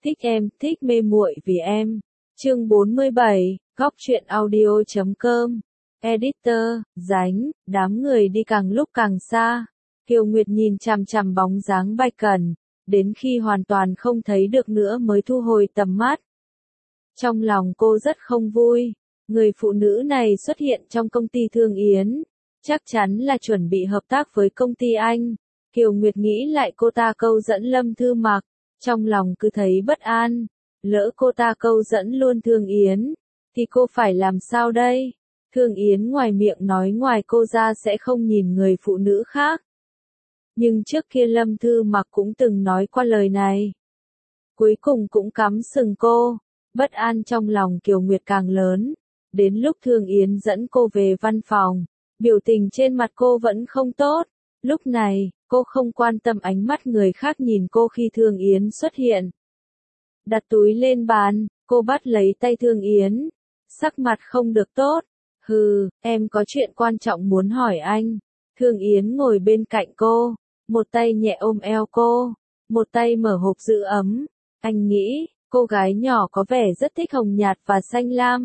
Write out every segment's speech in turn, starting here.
thích mê muội vì em. Chương 47, góc truyện audio.com. Editor, Dánh, đám người đi càng lúc càng xa. Kiều Nguyệt nhìn chằm chằm bóng dáng Bạch Cẩn, đến khi hoàn toàn không thấy được nữa mới thu hồi tầm mắt. Trong lòng cô rất không vui, người phụ nữ này xuất hiện trong công ty Thương Yến, chắc chắn là chuẩn bị hợp tác với công ty anh. Kiều Nguyệt nghĩ lại cô ta câu dẫn Lâm Thư Mặc, trong lòng cứ thấy bất an, lỡ cô ta câu dẫn luôn Thương Yến, thì cô phải làm sao đây? Thương Yến ngoài miệng nói ngoài cô ra sẽ không nhìn người phụ nữ khác. Nhưng trước kia Lâm Thư Mặc cũng từng nói qua lời này. Cuối cùng cũng cắm sừng cô, bất an trong lòng Kiều Nguyệt càng lớn. Đến lúc Thương Yến dẫn cô về văn phòng, biểu tình trên mặt cô vẫn không tốt. Lúc này, cô không quan tâm ánh mắt người khác nhìn cô khi Thương Yến xuất hiện. Đặt túi lên bàn, cô bắt lấy tay Thương Yến. Sắc mặt không được tốt. Hừ, em có chuyện quan trọng muốn hỏi anh. Thương Yến ngồi bên cạnh cô, một tay nhẹ ôm eo cô, một tay mở hộp giữ ấm. Anh nghĩ, cô gái nhỏ có vẻ rất thích hồng nhạt và xanh lam.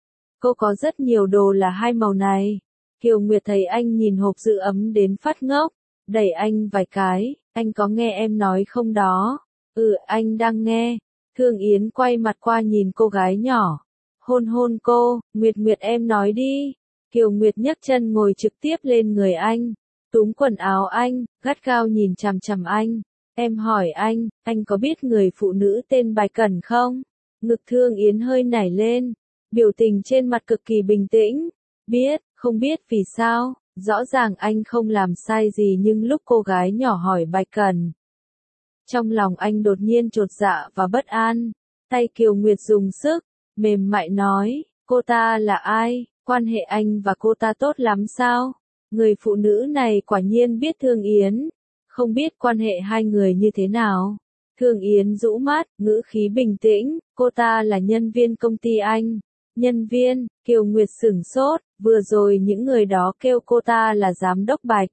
Cô có rất nhiều đồ là hai màu này. Kiều Nguyệt thấy anh nhìn hộp giữ ấm đến phát ngốc, đẩy anh vài cái. Anh có nghe em nói không đó? Ừ, anh đang nghe. Thương Yến quay mặt qua nhìn cô gái nhỏ, hôn hôn cô. Nguyệt Nguyệt em nói đi. Kiều Nguyệt nhấc chân ngồi trực tiếp lên người anh, túm quần áo anh, gắt gao nhìn chằm chằm anh. Em hỏi anh có biết người phụ nữ tên Bạch Cẩn không? Ngực Thương Yến hơi nảy lên, biểu tình trên mặt cực kỳ bình tĩnh. Biết, không biết vì sao, rõ ràng anh không làm sai gì nhưng lúc cô gái nhỏ hỏi Bạch Cẩn, trong lòng anh đột nhiên chột dạ và bất an. Tay Kiều Nguyệt dùng sức, mềm mại nói, cô ta là ai? Quan hệ anh và cô ta tốt lắm sao? Người phụ nữ này quả nhiên biết Thương Yến, không biết quan hệ hai người như thế nào. Thương Yến rũ mắt, ngữ khí bình tĩnh, cô ta là nhân viên công ty anh. Nhân viên? Kiều Nguyệt sửng sốt, vừa rồi những người đó kêu cô ta là giám đốc Bạch.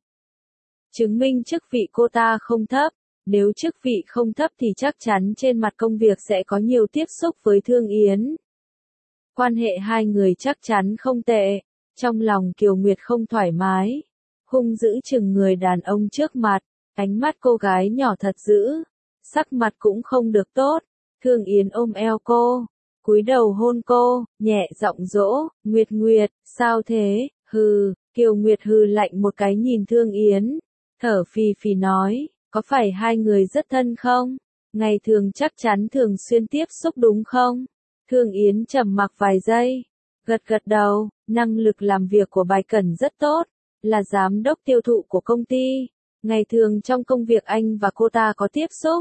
Chứng minh chức vị cô ta không thấp, nếu chức vị không thấp thì chắc chắn trên mặt công việc sẽ có nhiều tiếp xúc với Thương Yến. Quan hệ hai người chắc chắn không tệ. Trong lòng Kiều Nguyệt không thoải mái, hung dữ chừng người đàn ông trước mặt, ánh mắt cô gái nhỏ thật dữ, sắc mặt cũng không được tốt. Thương Yến ôm eo cô, cúi đầu hôn cô, nhẹ giọng dỗ, Nguyệt Nguyệt, sao thế? Hừ. Kiều Nguyệt hừ lạnh một cái nhìn Thương Yến, thở phì phì nói, có phải hai người rất thân không? Ngày thường chắc chắn thường xuyên tiếp xúc đúng không? Thương Yến trầm mặc vài giây, gật gật đầu. Năng lực làm việc của Bạch Cẩn rất tốt, là giám đốc tiêu thụ của công ty. Ngày thường trong công việc anh và cô ta có tiếp xúc.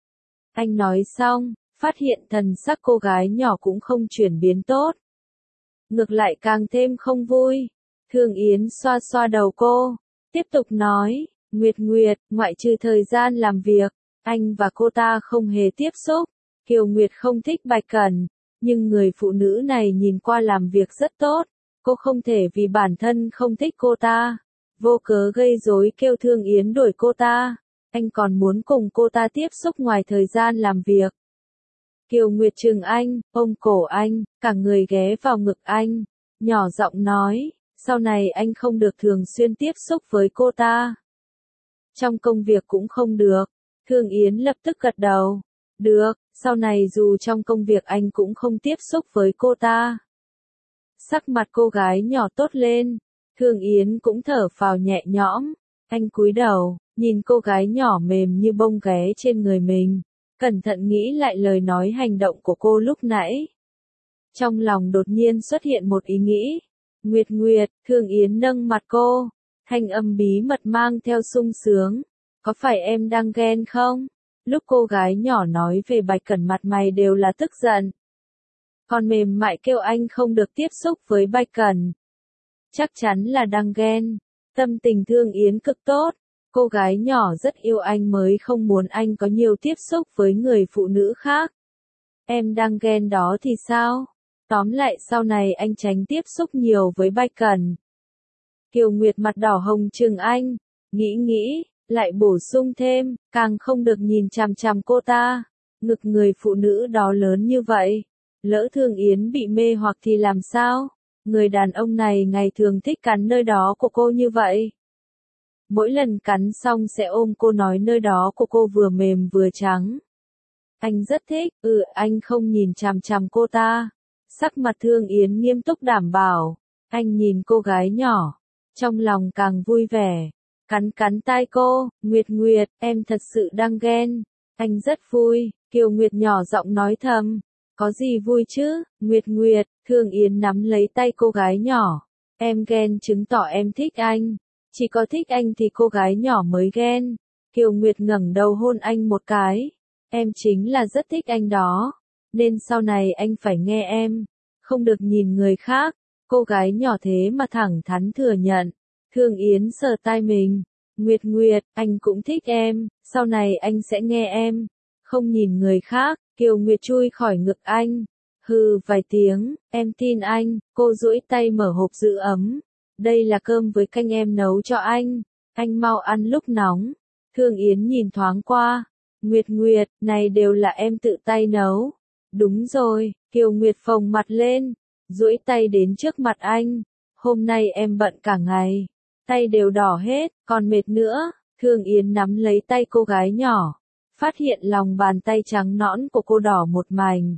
Anh nói xong, phát hiện thần sắc cô gái nhỏ cũng không chuyển biến tốt. Ngược lại càng thêm không vui. Thương Yến xoa xoa đầu cô, tiếp tục nói, Nguyệt Nguyệt, ngoại trừ thời gian làm việc, anh và cô ta không hề tiếp xúc. Kiều Nguyệt không thích Bạch Cẩn, nhưng người phụ nữ này nhìn qua làm việc rất tốt. Cô không thể vì bản thân không thích cô ta, vô cớ gây rối kêu Thương Yến đuổi cô ta. Anh còn muốn cùng cô ta tiếp xúc ngoài thời gian làm việc. Kiều Nguyệt trừng anh, ôm cổ anh, cả người ghé vào ngực anh, nhỏ giọng nói, sau này anh không được thường xuyên tiếp xúc với cô ta. Trong công việc cũng không được. Thương Yến lập tức gật đầu. Được, sau này dù trong công việc anh cũng không tiếp xúc với cô ta. Sắc mặt cô gái nhỏ tốt lên, Thương Yến cũng thở phào nhẹ nhõm. Anh cúi đầu, nhìn cô gái nhỏ mềm như bông ghé trên người mình, cẩn thận nghĩ lại lời nói hành động của cô lúc nãy. Trong lòng đột nhiên xuất hiện một ý nghĩ. Nguyệt Nguyệt, Thương Yến nâng mặt cô, thanh âm bí mật mang theo sung sướng. Có phải em đang ghen không? Lúc cô gái nhỏ nói về Bạch Cẩn mặt mày đều là tức giận. Còn mềm mại kêu anh không được tiếp xúc với Bạch Cẩn. Chắc chắn là đang ghen. Tâm tình Thương Yến cực tốt. Cô gái nhỏ rất yêu anh mới không muốn anh có nhiều tiếp xúc với người phụ nữ khác. Em đang ghen đó thì sao? Tóm lại sau này anh tránh tiếp xúc nhiều với Bạch Cẩn. Kiều Nguyệt mặt đỏ hồng trừng anh, nghĩ, lại bổ sung thêm, càng không được nhìn chằm chằm cô ta. ngực người phụ nữ đó lớn như vậy. Lỡ Thương Yến bị mê hoặc thì làm sao? Người đàn ông này ngày thường thích cắn nơi đó của cô như vậy. Mỗi lần cắn xong sẽ ôm cô nói nơi đó của cô vừa mềm vừa trắng. Anh rất thích, anh không nhìn chằm chằm cô ta. Sắc mặt Thương Yến nghiêm túc đảm bảo. Anh nhìn cô gái nhỏ, trong lòng càng vui vẻ. Cắn cắn tai cô, Nguyệt Nguyệt, em thật sự đang ghen. Anh rất vui, Kiều Nguyệt nhỏ giọng nói thầm. Có gì vui chứ, Nguyệt Nguyệt, Thương Yến nắm lấy tay cô gái nhỏ. Em ghen chứng tỏ em thích anh. Chỉ có thích anh thì cô gái nhỏ mới ghen. Kiều Nguyệt ngẩng đầu hôn anh một cái. Em chính là rất thích anh đó. Nên sau này anh phải nghe em. Không được nhìn người khác. Cô gái nhỏ thế mà thẳng thắn thừa nhận. Thương Yến sờ tai mình. Nguyệt Nguyệt, anh cũng thích em. Sau này anh sẽ nghe em. Không nhìn người khác. Kiều Nguyệt chui khỏi ngực anh. Hừ vài tiếng, em tin anh. Cô duỗi tay mở hộp giữ ấm. Đây là cơm với canh em nấu cho anh mau ăn lúc nóng. Thương Yến nhìn thoáng qua. Nguyệt Nguyệt, này đều là em tự tay nấu. Đúng rồi, Kiều Nguyệt phồng mặt lên, duỗi tay đến trước mặt anh. Hôm nay em bận cả ngày, tay đều đỏ hết, còn mệt nữa. Thương Yến nắm lấy tay cô gái nhỏ, phát hiện lòng bàn tay trắng nõn của cô đỏ một mảnh.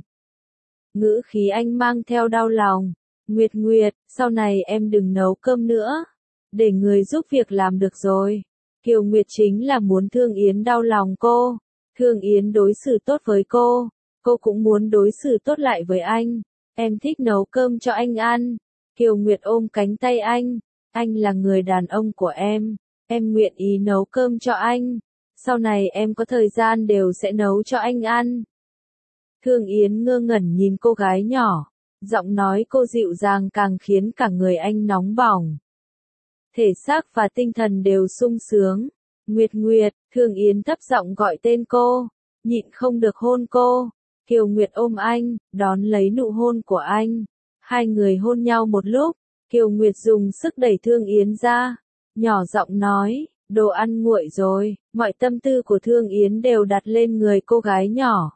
Ngữ khí anh mang theo đau lòng. Nguyệt Nguyệt, sau này em đừng nấu cơm nữa. Để người giúp việc làm được rồi. Kiều Nguyệt chính là muốn Thương Yến đau lòng cô. Thương Yến đối xử tốt với cô. Cô cũng muốn đối xử tốt lại với anh. Em thích nấu cơm cho anh ăn. Kiều Nguyệt ôm cánh tay anh. Anh là người đàn ông của em. Em nguyện ý nấu cơm cho anh. Sau này em có thời gian đều sẽ nấu cho anh ăn. Thương Yến ngơ ngẩn nhìn cô gái nhỏ. Giọng nói cô dịu dàng càng khiến cả người anh nóng bỏng. Thể xác và tinh thần đều sung sướng. Nguyệt Nguyệt, Thương Yến thấp giọng gọi tên cô. Nhịn không được hôn cô. Kiều Nguyệt ôm anh, đón lấy nụ hôn của anh. Hai người hôn nhau một lúc. Kiều Nguyệt dùng sức đẩy Thương Yến ra. Nhỏ giọng nói, đồ ăn nguội rồi. Mọi tâm tư của Thương Yến đều đặt lên người cô gái nhỏ.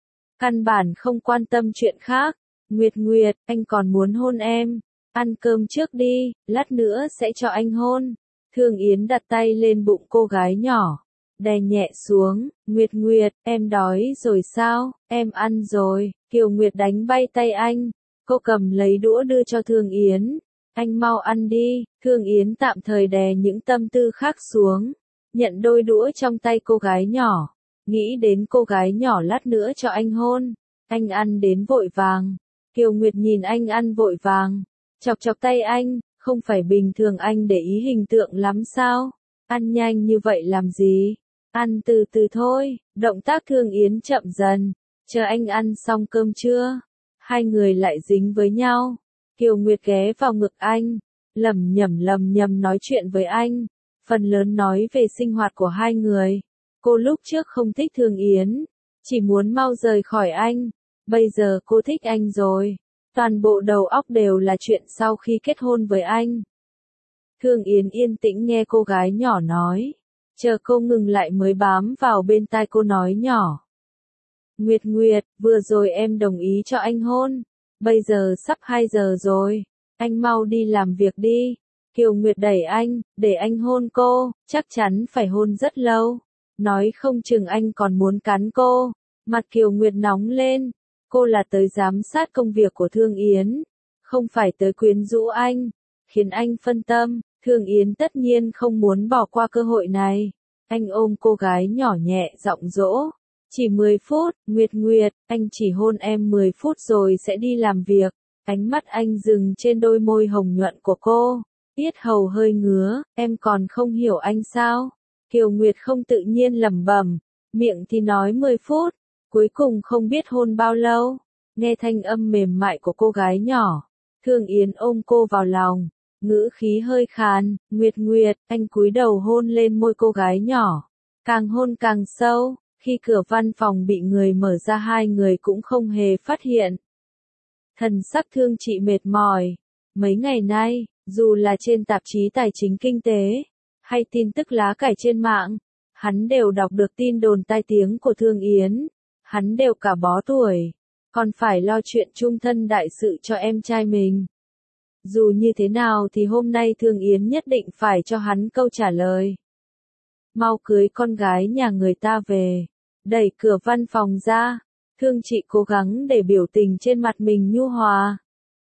Căn bản không quan tâm chuyện khác. Nguyệt Nguyệt, anh còn muốn hôn em. Ăn cơm trước đi, lát nữa sẽ cho anh hôn. Thương Yến đặt tay lên bụng cô gái nhỏ. Đè nhẹ xuống, Nguyệt Nguyệt, em đói rồi sao, em ăn rồi. Kiều Nguyệt đánh bay tay anh. Cô cầm lấy đũa đưa cho Thương Yến. Anh mau ăn đi. Thương Yến tạm thời đè những tâm tư khác xuống. Nhận đôi đũa trong tay cô gái nhỏ. Nghĩ đến cô gái nhỏ lát nữa cho anh hôn. Anh ăn đến vội vàng. Kiều Nguyệt nhìn anh ăn vội vàng. Chọc chọc tay anh, không phải bình thường anh để ý hình tượng lắm sao? Ăn nhanh như vậy làm gì? Ăn từ từ thôi. Động tác Thương Yến chậm dần. Chờ anh ăn xong cơm trưa. Hai người lại dính với nhau. Kiều Nguyệt ghé vào ngực anh. Lẩm nhẩm nói chuyện với anh. Phần lớn nói về sinh hoạt của hai người. Cô lúc trước không thích Thương Yến. Chỉ muốn mau rời khỏi anh. Bây giờ cô thích anh rồi. Toàn bộ đầu óc đều là chuyện sau khi kết hôn với anh. Thương Yến yên tĩnh nghe cô gái nhỏ nói. Chờ cô ngừng lại mới bám vào bên tai cô nói nhỏ. Nguyệt Nguyệt, vừa rồi em đồng ý cho anh hôn. Bây giờ sắp 2 giờ rồi. Anh mau đi làm việc đi. Kiều Nguyệt đẩy anh, để anh hôn cô, chắc chắn phải hôn rất lâu. Nói không chừng anh còn muốn cắn cô. Mặt Kiều Nguyệt nóng lên. Cô là tới giám sát công việc của Thương Yến. Không phải tới quyến rũ anh. Khiến anh phân tâm. Thương Yến tất nhiên không muốn bỏ qua cơ hội này. Anh ôm cô gái nhỏ nhẹ giọng dỗ. Chỉ 10 phút, Nguyệt Nguyệt, anh chỉ hôn em 10 phút rồi sẽ đi làm việc. Ánh mắt anh dừng trên đôi môi hồng nhuận của cô. Yết hầu hơi ngứa, em còn không hiểu anh sao? Kiều Nguyệt không tự nhiên lẩm bẩm, miệng thì nói 10 phút, cuối cùng không biết hôn bao lâu. Nghe thanh âm mềm mại của cô gái nhỏ, Thương Yến ôm cô vào lòng, ngữ khí hơi khàn, Nguyệt Nguyệt, anh cúi đầu hôn lên môi cô gái nhỏ. Càng hôn càng sâu, khi cửa văn phòng bị người mở ra hai người cũng không hề phát hiện. Thần sắc Thương chị mệt mỏi. Mấy ngày nay, dù là trên tạp chí tài chính kinh tế, hay tin tức lá cải trên mạng, hắn đều đọc được tin đồn tai tiếng của Thương Yến. hắn đều cả bó tuổi, còn phải lo chuyện chung thân đại sự cho em trai mình. Dù như thế nào thì hôm nay Thương Yến nhất định phải cho hắn câu trả lời. Mau cưới con gái nhà người ta về. Đẩy cửa văn phòng ra, Thương Chị cố gắng để biểu tình trên mặt mình nhu hòa.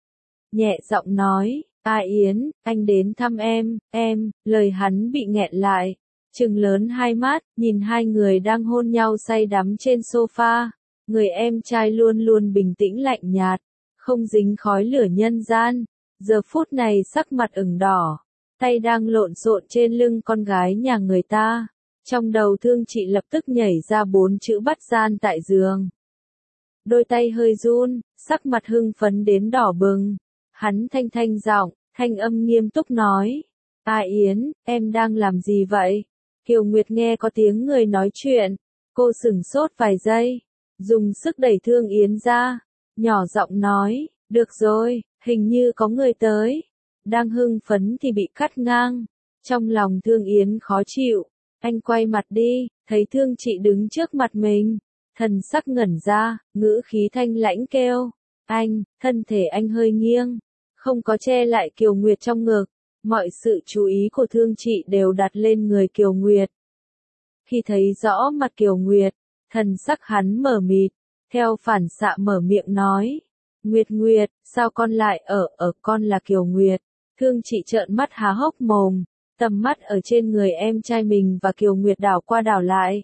Nhẹ giọng nói, A Yến, anh đến thăm em, lời hắn bị nghẹn lại. Trừng lớn hai mắt, nhìn hai người đang hôn nhau say đắm trên sofa. Người em trai luôn luôn bình tĩnh lạnh nhạt, không dính khói lửa nhân gian. Giờ phút này sắc mặt ửng đỏ, tay đang lộn xộn trên lưng con gái nhà người ta. Trong đầu Thương Chị lập tức nhảy ra 4 chữ bắt gian tại giường. Đôi tay hơi run, sắc mặt hưng phấn đến đỏ bừng. Hắn thanh giọng, thanh âm nghiêm túc nói. A Yến, em đang làm gì vậy? Kiều Nguyệt nghe có tiếng người nói chuyện. Cô sửng sốt vài giây, dùng sức đẩy Thương Yến ra. Nhỏ giọng nói, được rồi, hình như có người tới. Đang hưng phấn thì bị cắt ngang. Trong lòng Thương Yến khó chịu. Anh quay mặt đi, thấy Thương Chị đứng trước mặt mình. Thần sắc ngẩn ra, ngữ khí thanh lãnh kêu. Anh, thân thể anh hơi nghiêng. Không có che lại Kiều Nguyệt trong ngực. Mọi sự chú ý của Thương Chị đều đặt lên người Kiều Nguyệt. Khi thấy rõ mặt Kiều Nguyệt, thần sắc hắn mở mịt. Theo phản xạ mở miệng nói. Nguyệt, sao con lại ở con là Kiều Nguyệt. Thương Chị trợn mắt há hốc mồm. Tầm mắt ở trên người em trai mình và Kiều Nguyệt đảo qua đảo lại.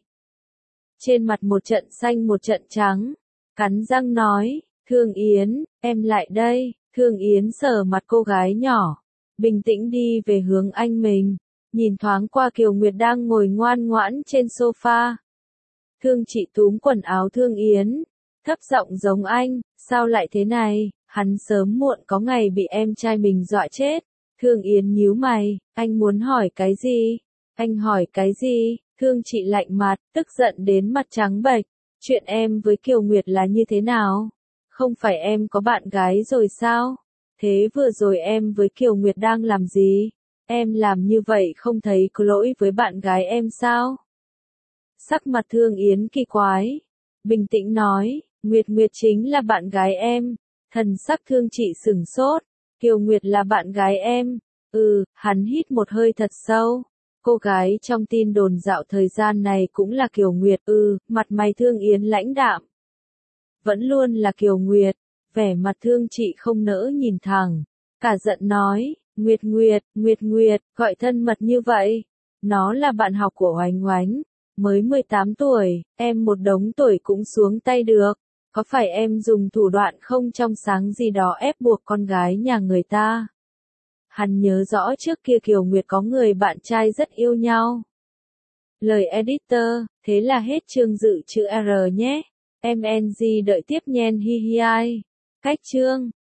Trên mặt một trận xanh một trận trắng. Cắn răng nói, Thương Yến, em lại đây. Thương Yến sờ mặt cô gái nhỏ. Bình tĩnh đi về hướng anh mình. Nhìn thoáng qua Kiều Nguyệt đang ngồi ngoan ngoãn trên sofa. Thương Chị túm quần áo Thương Yến. Thấp giọng giống anh, sao lại thế này? Hắn sớm muộn có ngày bị em trai mình dọa chết. Thương Yến nhíu mày, anh muốn hỏi cái gì? Anh hỏi cái gì? Thương Chị lạnh mặt, tức giận đến mặt trắng bệch. Chuyện em với Kiều Nguyệt là như thế nào? Không phải em có bạn gái rồi sao? Thế vừa rồi em với Kiều Nguyệt đang làm gì? Em làm như vậy không thấy có lỗi với bạn gái em sao? Sắc mặt Thương Yến kỳ quái. Bình tĩnh nói, Nguyệt chính là bạn gái em. Thần sắc Thương Chị sửng sốt. Kiều Nguyệt là bạn gái em. Hắn hít một hơi thật sâu. Cô gái trong tin đồn dạo thời gian này cũng là Kiều Nguyệt. Mặt mày Thương Yến lãnh đạm. Vẫn luôn là Kiều Nguyệt. Vẻ mặt Thương Chị không nỡ nhìn thẳng. Cả giận nói, Nguyệt, gọi thân mật như vậy. Nó là bạn học của Oánh Oánh. Mới 18 tuổi, em một đống tuổi cũng xuống tay được. Có phải em dùng thủ đoạn không trong sáng gì đó ép buộc con gái nhà người ta? Hắn nhớ rõ trước kia Kiều Nguyệt có người bạn trai rất yêu nhau. Lời editor, thế là hết chương dự chữ R nhé. MNG đợi tiếp nhen hi hi ai. Cách chương.